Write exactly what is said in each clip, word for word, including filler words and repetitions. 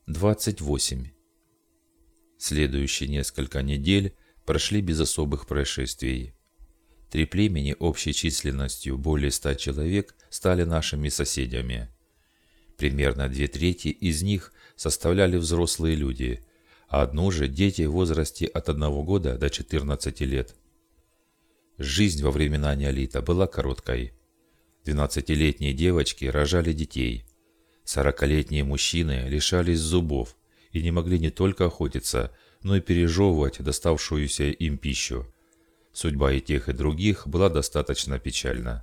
двадцать восемь. Следующие несколько недель прошли без особых происшествий. Три племени общей численностью более ста человек стали нашими соседями. Примерно две трети из них составляли взрослые люди, а одну же дети в возрасте от одного года до четырнадцати лет. Жизнь во времена неолита была короткой. двенадцатилетние девочки рожали детей. Сорокалетние мужчины лишались зубов и не могли не только охотиться, но и пережевывать доставшуюся им пищу. Судьба и тех, и других была достаточно печальна.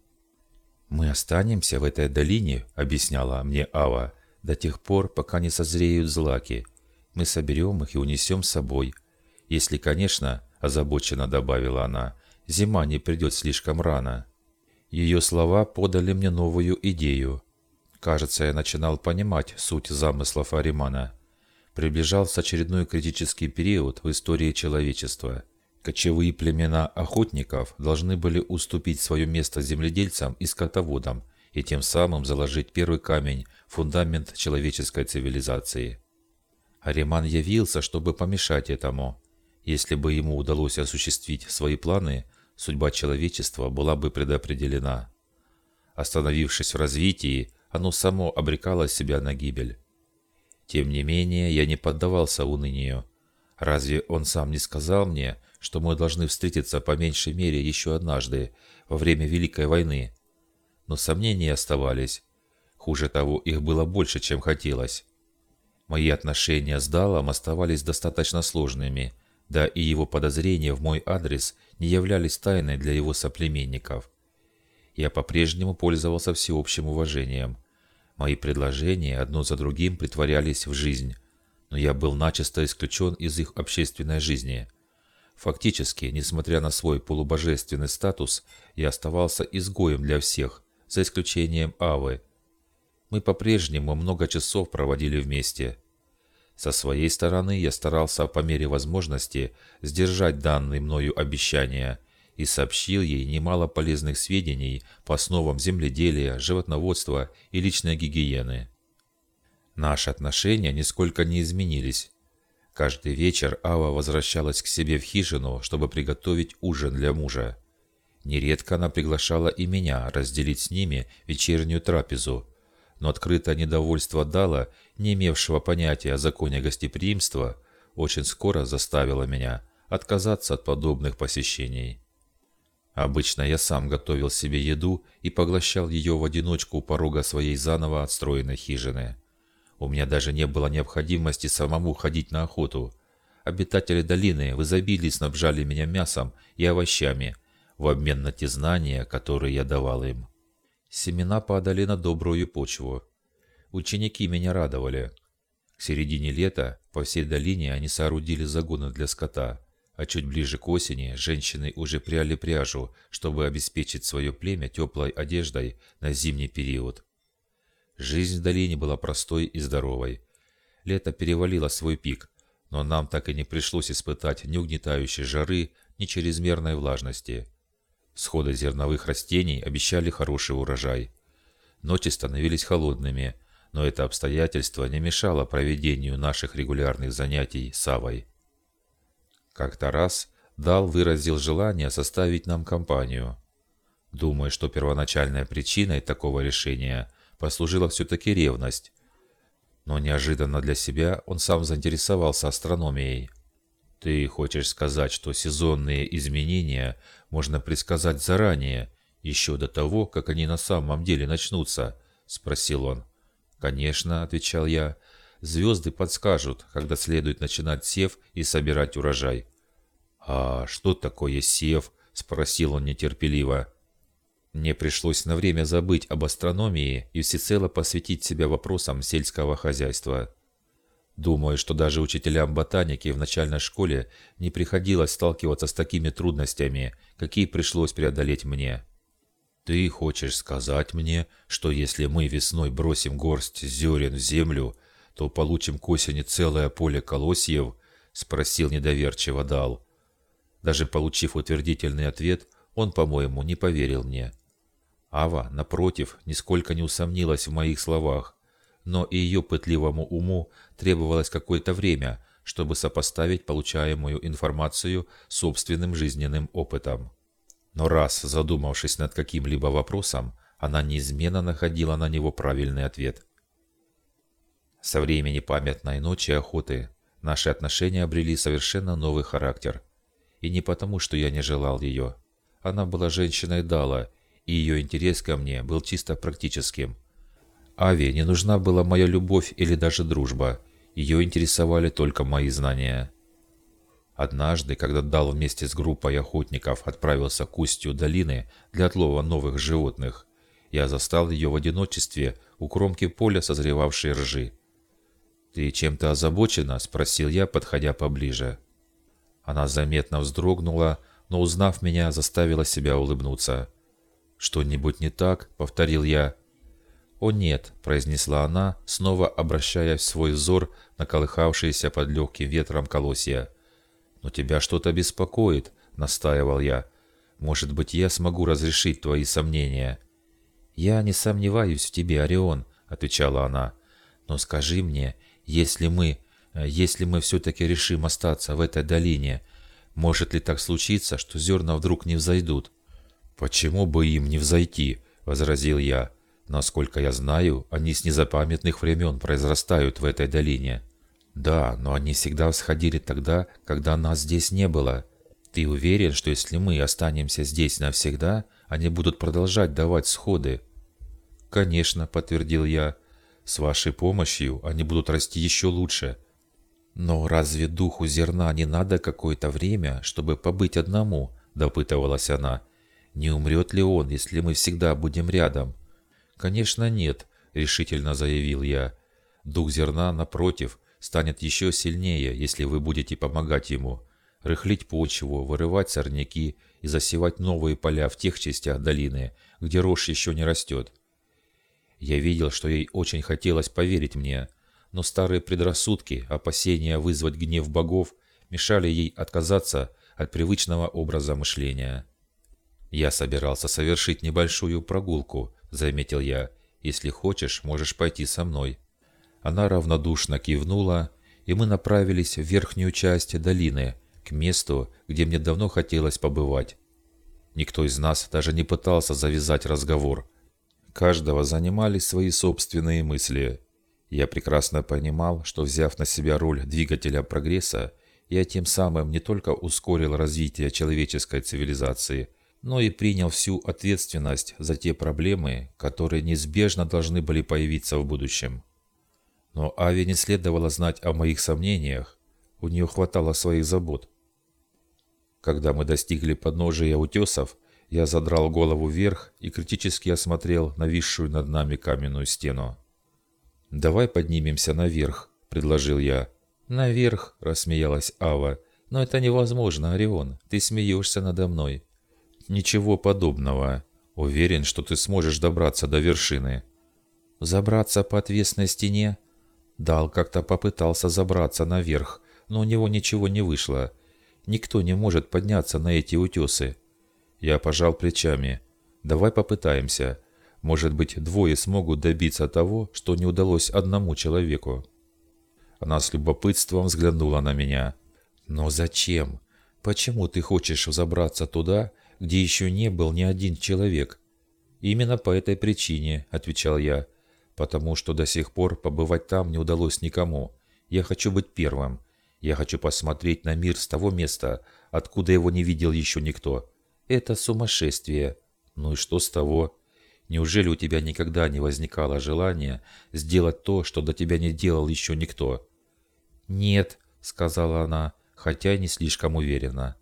«Мы останемся в этой долине», — объясняла мне Ава, — «до тех пор, пока не созреют злаки. Мы соберем их и унесем с собой. Если, конечно, — озабоченно добавила она, — зима не придет слишком рано». Ее слова подали мне новую идею. Кажется, я начинал понимать суть замыслов Аримана. Приближался очередной критический период в истории человечества. Кочевые племена охотников должны были уступить свое место земледельцам и скотоводам и тем самым заложить первый камень, фундамент человеческой цивилизации. Ариман явился, чтобы помешать этому. Если бы ему удалось осуществить свои планы, судьба человечества была бы предопределена. Остановившись в развитии, оно само обрекало себя на гибель. Тем не менее, я не поддавался унынию. Разве он сам не сказал мне, что мы должны встретиться по меньшей мере еще однажды, во время Великой войны? Но сомнения оставались. Хуже того, их было больше, чем хотелось. Мои отношения с Далом оставались достаточно сложными, да и его подозрения в мой адрес не являлись тайной для его соплеменников. Я по-прежнему пользовался всеобщим уважением. Мои предложения одно за другим притворялись в жизнь, но я был начисто исключен из их общественной жизни. Фактически, несмотря на свой полубожественный статус, я оставался изгоем для всех, за исключением Авы. Мы по-прежнему много часов проводили вместе. Со своей стороны я старался по мере возможности сдержать данные мною обещания и сообщил ей немало полезных сведений по основам земледелия, животноводства и личной гигиены. Наши отношения нисколько не изменились. Каждый вечер Ава возвращалась к себе в хижину, чтобы приготовить ужин для мужа. Нередко она приглашала и меня разделить с ними вечернюю трапезу, но открытое недовольство Дала, не имевшего понятия о законе гостеприимства, очень скоро заставило меня отказаться от подобных посещений. Обычно я сам готовил себе еду и поглощал ее в одиночку у порога своей заново отстроенной хижины. У меня даже не было необходимости самому ходить на охоту. Обитатели долины в изобилии снабжали меня мясом и овощами в обмен на те знания, которые я давал им. Семена падали на добрую почву. Ученики меня радовали. К середине лета по всей долине они соорудили загоны для скота, а чуть ближе к осени женщины уже пряли пряжу, чтобы обеспечить свое племя теплой одеждой на зимний период. Жизнь в долине была простой и здоровой. Лето перевалило свой пик, но нам так и не пришлось испытать ни угнетающей жары, ни чрезмерной влажности. Всходы зерновых растений обещали хороший урожай. Ночи становились холодными, но это обстоятельство не мешало проведению наших регулярных занятий с Авой. Как-то раз Дал выразил желание составить нам компанию. Думаю, что первоначальной причиной такого решения послужила все-таки ревность. Но неожиданно для себя он сам заинтересовался астрономией. «Ты хочешь сказать, что сезонные изменения можно предсказать заранее, еще до того, как они на самом деле начнутся?» – спросил он. «Конечно», – отвечал я, – «звезды подскажут, когда следует начинать сев и собирать урожай». «А что такое сев?» – спросил он нетерпеливо. Мне пришлось на время забыть об астрономии и всецело посвятить себя вопросам сельского хозяйства. Думаю, что даже учителям ботаники в начальной школе не приходилось сталкиваться с такими трудностями, какие пришлось преодолеть мне. «Ты хочешь сказать мне, что если мы весной бросим горсть зерен в землю, то получим к осени целое поле колосьев?» – спросил недоверчиво Дал. Даже получив утвердительный ответ, он, по-моему, не поверил мне. Ава, напротив, нисколько не усомнилась в моих словах. но и ее пытливому уму требовалось какое-то время, чтобы сопоставить получаемую информацию с собственным жизненным опытом. Но раз задумавшись над каким-либо вопросом, она неизменно находила на него правильный ответ. Со времени памятной ночи охоты наши отношения обрели совершенно новый характер. И не потому, что я не желал ее. Она была женщиной Дала, и ее интерес ко мне был чисто практическим. Аве не нужна была моя любовь или даже дружба, ее интересовали только мои знания. Однажды, когда Дал вместе с группой охотников отправился к устью долины для отлова новых животных, я застал ее в одиночестве у кромки поля созревавшей ржи. «Ты чем-то озабочена?» – спросил я, подходя поближе. Она заметно вздрогнула, но, узнав меня, заставила себя улыбнуться. «Что-нибудь не так?» – повторил я. «О нет», – произнесла она, снова обращая свой взор на колыхавшиеся под легким ветром колосья. «Но тебя что-то беспокоит», – настаивал я. «Может быть, я смогу разрешить твои сомнения?» «Я не сомневаюсь в тебе, Орион», – отвечала она. «Но скажи мне, если мы, если мы все-таки решим остаться в этой долине, может ли так случиться, что зерна вдруг не взойдут?» «Почему бы им не взойти?» – возразил я. «Насколько я знаю, они с незапамятных времен произрастают в этой долине». «Да, но они всегда всходили тогда, когда нас здесь не было. Ты уверен, что если мы останемся здесь навсегда, они будут продолжать давать всходы?» «Конечно», – подтвердил я. «С вашей помощью они будут расти еще лучше». «Но разве духу зерна не надо какое-то время, чтобы побыть одному?» – допытывалась она. «Не умрет ли он, если мы всегда будем рядом?» «Конечно нет», – решительно заявил я. «Дух зерна, напротив, станет еще сильнее, если вы будете помогать ему, рыхлить почву, вырывать сорняки и засевать новые поля в тех частях долины, где рожь еще не растет». Я видел, что ей очень хотелось поверить мне, но старые предрассудки, опасения вызвать гнев богов мешали ей отказаться от привычного образа мышления. «Я собирался совершить небольшую прогулку», — заметил я. «Если хочешь, можешь пойти со мной». Она равнодушно кивнула, и мы направились в верхнюю часть долины, к месту, где мне давно хотелось побывать. Никто из нас даже не пытался завязать разговор. Каждого занимали свои собственные мысли. Я прекрасно понимал, что, взяв на себя роль двигателя прогресса, я тем самым не только ускорил развитие человеческой цивилизации, но и принял всю ответственность за те проблемы, которые неизбежно должны были появиться в будущем. Но Аве не следовало знать о моих сомнениях, у нее хватало своих забот. Когда мы достигли подножия утесов, я задрал голову вверх и критически осмотрел нависшую над нами каменную стену. «Давай поднимемся наверх», — предложил я. «Наверх», — рассмеялась Ава. «Но это невозможно, Орион, ты смеешься надо мной». «Ничего подобного. Уверен, что ты сможешь добраться до вершины». «Забраться по отвесной стене?» Дал как-то попытался забраться наверх, но у него ничего не вышло. Никто не может подняться на эти утесы. Я пожал плечами. «Давай попытаемся. Может быть, двое смогут добиться того, что не удалось одному человеку». Она с любопытством взглянула на меня. «Но зачем? Почему ты хочешь взобраться туда, где еще не был ни один человек?» «Именно по этой причине», — отвечал я. «Потому что до сих пор побывать там не удалось никому. Я хочу быть первым. Я хочу посмотреть на мир с того места, откуда его не видел еще никто. Это сумасшествие. Ну и что с того? Неужели у тебя никогда не возникало желания сделать то, что до тебя не делал еще никто?» «Нет», — сказала она, хотя и не слишком уверенно.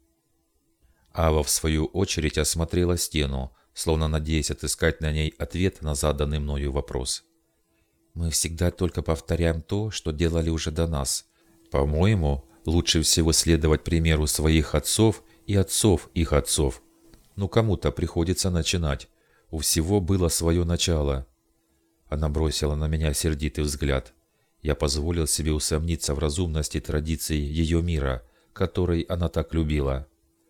Ава, в свою очередь, осмотрела стену, словно надеясь отыскать на ней ответ на заданный мною вопрос. «Мы всегда только повторяем то, что делали уже до нас. По-моему, лучше всего следовать примеру своих отцов и отцов их отцов. Ну, кому-то приходится начинать. У всего было свое начало». Она бросила на меня сердитый взгляд. Я позволил себе усомниться в разумности традиций ее мира, который она так любила.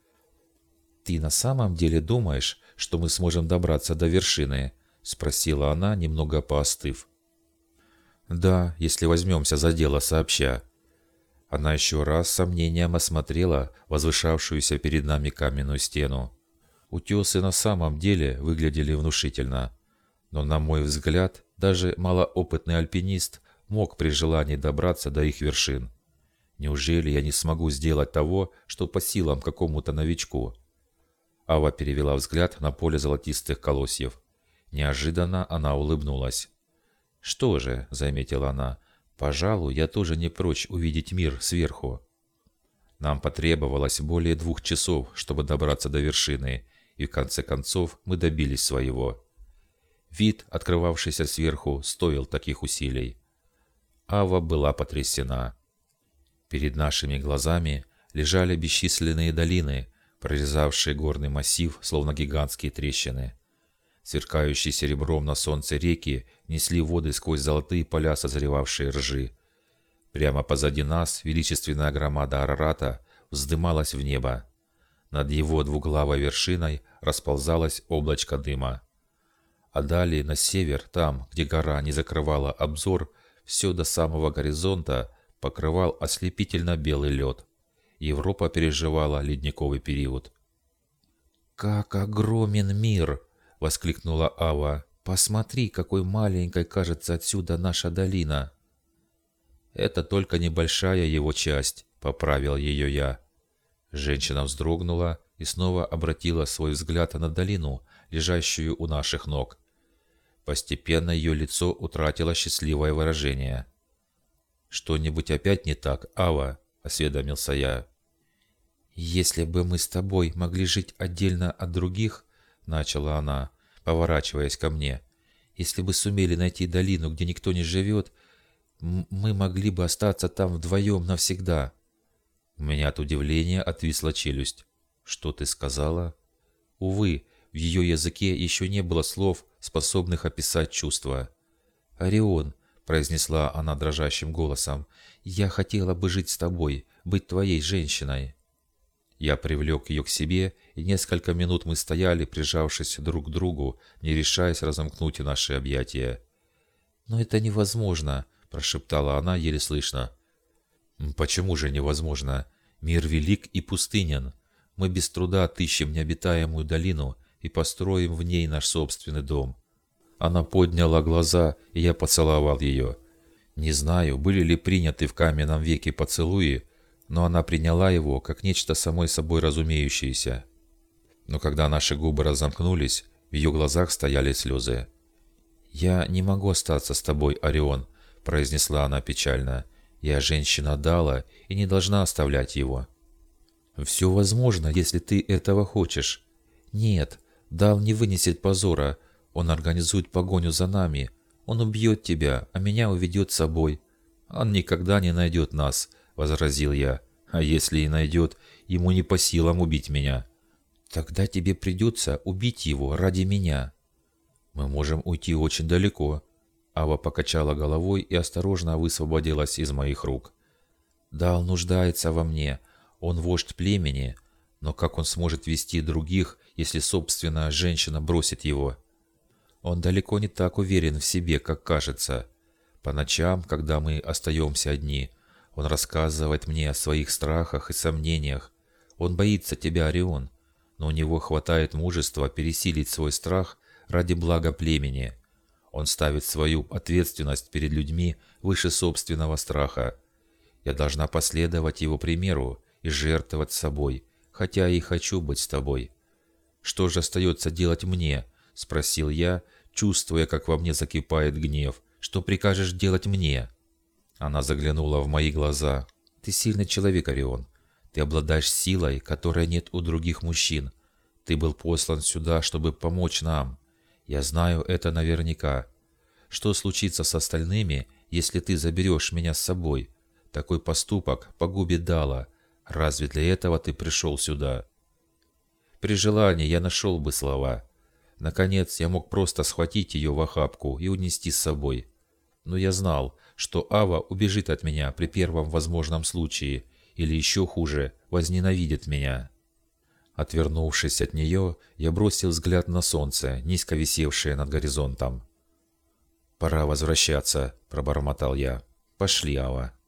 «Ты на самом деле думаешь, что мы сможем добраться до вершины?» — спросила она, немного поостыв. Да, если возьмемся за дело сообща. Она еще раз с сомнением осмотрела возвышавшуюся перед нами каменную стену. Утесы на самом деле выглядели внушительно, но, на мой взгляд, даже малоопытный альпинист мог при желании добраться до их вершин. Неужели я не смогу сделать того, что по силам какому-то новичку? Ава перевела взгляд на поле золотистых колосьев. Неожиданно она улыбнулась. «Что же», — заметила она, — «пожалуй, я тоже не прочь увидеть мир сверху». Нам потребовалось более двух часов, чтобы добраться до вершины, и в конце концов мы добились своего. Вид, открывавшийся сверху, стоил таких усилий. Ава была потрясена. Перед нашими глазами лежали бесчисленные долины, прорезавшие горный массив, словно гигантские трещины. Сверкающие серебром на солнце реки несли воды сквозь золотые поля созревавшей ржи. Прямо позади нас величественная громада Арарата вздымалась в небо. Над его двуглавой вершиной расползалось облачко дыма. А далее на север, там, где гора не закрывала обзор, все до самого горизонта покрывал ослепительно белый лед. Европа переживала ледниковый период. «Как огромен мир!» — воскликнула Ава. «Посмотри, какой маленькой кажется отсюда наша долина!» «Это только небольшая его часть», — поправил ее я. Женщина вздрогнула и снова обратила свой взгляд на долину, лежащую у наших ног. Постепенно ее лицо утратило счастливое выражение. «Что-нибудь опять не так, Ава?» — осведомился я. «Если бы мы с тобой могли жить отдельно от других, — начала она, поворачиваясь ко мне, — если бы сумели найти долину, где никто не живет, мы могли бы остаться там вдвоем навсегда». У меня от удивления отвисла челюсть. «Что ты сказала?» Увы, в ее языке еще не было слов, способных описать чувства. «Орион», — произнесла она дрожащим голосом, — «я хотела бы жить с тобой, быть твоей женщиной». Я привлек ее к себе, и несколько минут мы стояли, прижавшись друг к другу, не решаясь разомкнуть наши объятия. «Но это невозможно», — прошептала она еле слышно. «Почему же невозможно? Мир велик и пустынен. Мы без труда отыщем необитаемую долину и построим в ней наш собственный дом». Она подняла глаза, и я поцеловал ее. Не знаю, были ли приняты в каменном веке поцелуи, но она приняла его как нечто самой собой разумеющееся. Но когда наши губы разомкнулись, в ее глазах стояли слезы. «Я не могу остаться с тобой, Орион», — произнесла она печально. «Я женщина Дала и не должна оставлять его». «Все возможно, если ты этого хочешь». «Нет, Дал не вынесет позора. Он организует погоню за нами. Он убьет тебя, а меня уведет с собой». «Он никогда не найдет нас», — возразил я. «А если и найдет, ему не по силам убить меня». «Тогда тебе придется убить его ради меня». «Мы можем уйти очень далеко». Ава покачала головой и осторожно высвободилась из моих рук. «Дал нуждается во мне. Он вождь племени. Но как он сможет вести других, если собственная женщина бросит его?» Он далеко не так уверен в себе, как кажется. По ночам, когда мы остаемся одни, он рассказывает мне о своих страхах и сомнениях. Он боится тебя, Орион, но у него хватает мужества пересилить свой страх ради блага племени. Он ставит свою ответственность перед людьми выше собственного страха. Я должна последовать его примеру и жертвовать собой, хотя и хочу быть с тобой. «Что же остается делать мне?» — спросил я, чувствуя, как во мне закипает гнев. «Что прикажешь делать мне?» Она заглянула в мои глаза. «Ты сильный человек, Орион. Ты обладаешь силой, которой нет у других мужчин. Ты был послан сюда, чтобы помочь нам. Я знаю это наверняка. Что случится с остальными, если ты заберешь меня с собой? Такой поступок погубит Дала. Разве для этого ты пришел сюда?» При желании я нашел бы слова. Наконец, я мог просто схватить ее в охапку и унести с собой. Но я знал, что Ава убежит от меня при первом возможном случае, или еще хуже, возненавидит меня. Отвернувшись от нее, я бросил взгляд на солнце, низко висевшее над горизонтом. «Пора возвращаться», — пробормотал я. «Пошли, Ава».